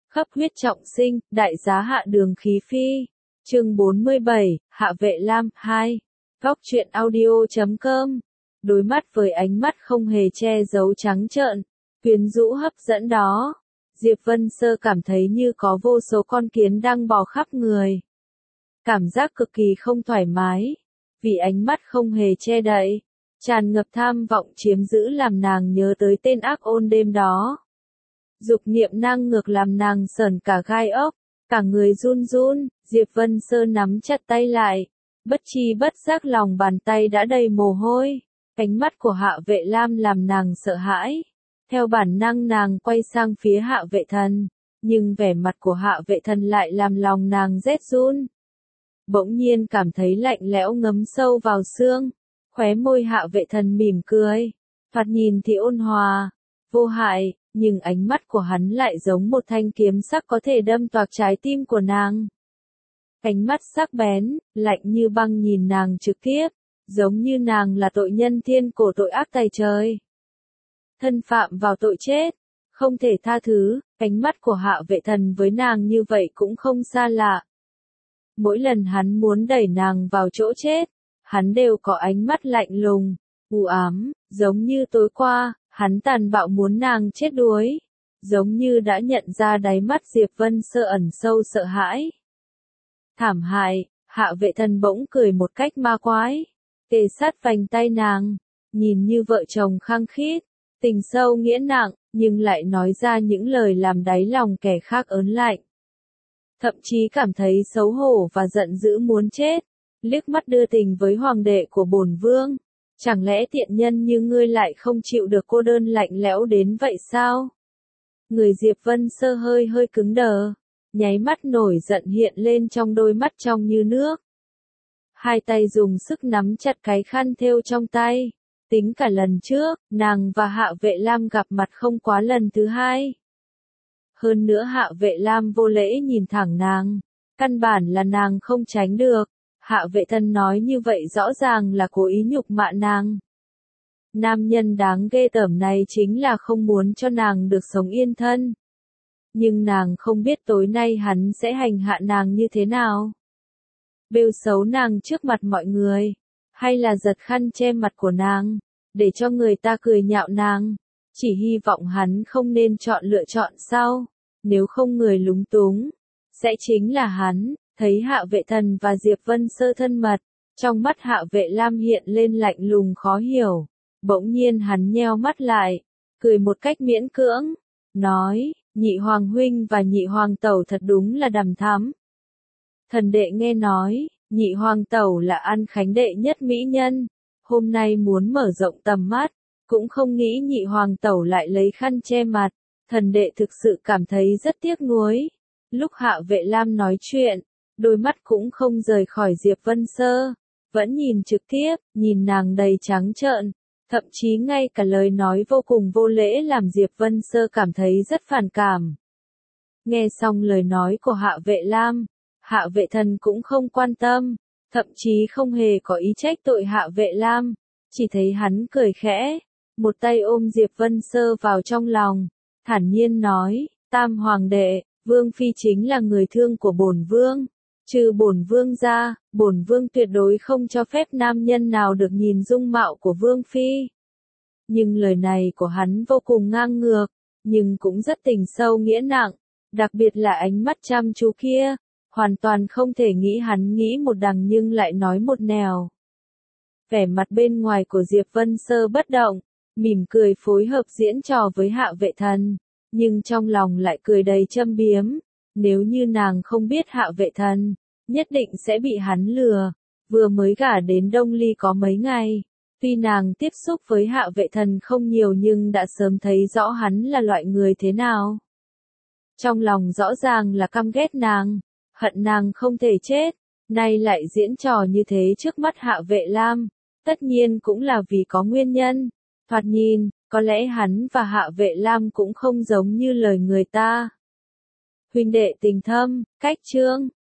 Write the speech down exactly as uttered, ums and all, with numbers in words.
Khắp huyết trọng sinh, đại giá hạ đường khí phi. Chương bốn mươi bảy, Hạ Vệ Lam, hai. Góc truyện audio chấm com. Đối mắt với ánh mắt không hề che giấu trắng trợn, quyến rũ hấp dẫn đó, Diệp Vân Sơ cảm thấy như có vô số con kiến đang bò khắp người. Cảm giác cực kỳ không thoải mái, vì ánh mắt không hề che đậy, tràn ngập tham vọng chiếm giữ làm nàng nhớ tới tên ác ôn đêm đó. Dục niệm năng ngược làm nàng sởn cả gai ốc, cả người run run, Diệp Vân Sơ nắm chặt tay lại, bất chi bất giác lòng bàn tay đã đầy mồ hôi, ánh mắt của Hạ Vệ Lam làm nàng sợ hãi. Theo bản năng nàng quay sang phía Hạ Vệ Thần, nhưng vẻ mặt của Hạ Vệ Thần lại làm lòng nàng rét run. Bỗng nhiên cảm thấy lạnh lẽo ngấm sâu vào xương, khóe môi Hạ Vệ Thần mỉm cười, thoạt nhìn thì ôn hòa, vô hại, nhưng ánh mắt của hắn lại giống một thanh kiếm sắc có thể đâm toạc trái tim của nàng. Ánh mắt sắc bén, lạnh như băng nhìn nàng trực tiếp, giống như nàng là tội nhân thiên cổ tội ác tày trời. Thân phạm vào tội chết, không thể tha thứ, ánh mắt của Hạ Vệ Thần với nàng như vậy cũng không xa lạ. Mỗi lần hắn muốn đẩy nàng vào chỗ chết, hắn đều có ánh mắt lạnh lùng, u ám, giống như tối qua, hắn tàn bạo muốn nàng chết đuối, giống như đã nhận ra đáy mắt Diệp Vân Sơ ẩn sâu sợ hãi. Thảm hại, Hạ Vệ Thần bỗng cười một cách ma quái, kề sát vành tay nàng, nhìn như vợ chồng khăng khít, tình sâu nghĩa nặng, nhưng lại nói ra những lời làm đáy lòng kẻ khác ớn lạnh. Thậm chí cảm thấy xấu hổ và giận dữ muốn chết, liếc mắt đưa tình với hoàng đệ của bổn vương. Chẳng lẽ tiện nhân như ngươi lại không chịu được cô đơn lạnh lẽo đến vậy sao? Người Diệp Vân Sơ hơi hơi cứng đờ, nháy mắt nổi giận hiện lên trong đôi mắt trong như nước. Hai tay dùng sức nắm chặt cái khăn thêu trong tay. Tính cả lần trước, nàng và Hạ Vệ Lam gặp mặt không quá lần thứ hai. Hơn nữa Hạ Vệ Lam vô lễ nhìn thẳng nàng, căn bản là nàng không tránh được. Hạ Vệ Thần nói như vậy rõ ràng là cố ý nhục mạ nàng. Nam nhân đáng ghê tởm này chính là không muốn cho nàng được sống yên thân. Nhưng nàng không biết tối nay hắn sẽ hành hạ nàng như thế nào. Bêu xấu nàng trước mặt mọi người, hay là giật khăn che mặt của nàng, để cho người ta cười nhạo nàng. Chỉ hy vọng hắn không nên chọn lựa chọn sau, nếu không người lúng túng, sẽ chính là hắn. Thấy Hạ Vệ Thần và Diệp Vân Sơ thân mật, trong mắt Hạ Vệ Lam hiện lên lạnh lùng khó hiểu. Bỗng nhiên hắn nheo mắt lại, cười một cách miễn cưỡng, nói, nhị hoàng huynh và nhị hoàng tẩu thật đúng là đằm thắm. Thần đệ nghe nói, nhị hoàng tẩu là An Khánh đệ nhất mỹ nhân, hôm nay muốn mở rộng tầm mắt, cũng không nghĩ nhị hoàng tẩu lại lấy khăn che mặt, thần đệ thực sự cảm thấy rất tiếc nuối. Lúc Hạ Vệ Lam nói chuyện, đôi mắt cũng không rời khỏi Diệp Vân Sơ, vẫn nhìn trực tiếp, nhìn nàng đầy trắng trợn, thậm chí ngay cả lời nói vô cùng vô lễ làm Diệp Vân Sơ cảm thấy rất phản cảm. Nghe xong lời nói của Hạ Vệ Lam, Hạ Vệ Thần cũng không quan tâm, thậm chí không hề có ý trách tội Hạ Vệ Lam, chỉ thấy hắn cười khẽ, một tay ôm Diệp Vân Sơ vào trong lòng, thản nhiên nói, Tam hoàng đệ, vương phi chính là người thương của bổn vương. Trừ bổn vương ra, bổn vương tuyệt đối không cho phép nam nhân nào được nhìn dung mạo của vương phi. Nhưng lời này của hắn vô cùng ngang ngược, nhưng cũng rất tình sâu nghĩa nặng, đặc biệt là ánh mắt chăm chú kia, hoàn toàn không thể nghĩ hắn nghĩ một đằng nhưng lại nói một nẻo. Vẻ mặt bên ngoài của Diệp Vân Sơ bất động, mỉm cười phối hợp diễn trò với Hạ Vệ Thần, nhưng trong lòng lại cười đầy châm biếm. Nếu như nàng không biết Hạ Vệ Thần, nhất định sẽ bị hắn lừa. Vừa mới gả đến Đông Ly có mấy ngày, tuy nàng tiếp xúc với Hạ Vệ Thần không nhiều nhưng đã sớm thấy rõ hắn là loại người thế nào. Trong lòng rõ ràng là căm ghét nàng, hận nàng không thể chết, nay lại diễn trò như thế trước mắt Hạ Vệ Lam, tất nhiên cũng là vì có nguyên nhân. Thoạt nhìn, có lẽ hắn và Hạ Vệ Lam cũng không giống như lời người ta. Huynh đệ tình thâm, cách chương.